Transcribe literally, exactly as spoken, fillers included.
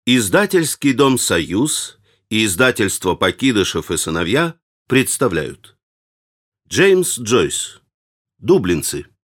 Издательский дом «Союз» и издательство «Покидышев и сыновья» представляют. Джеймс Джойс. Дублинцы.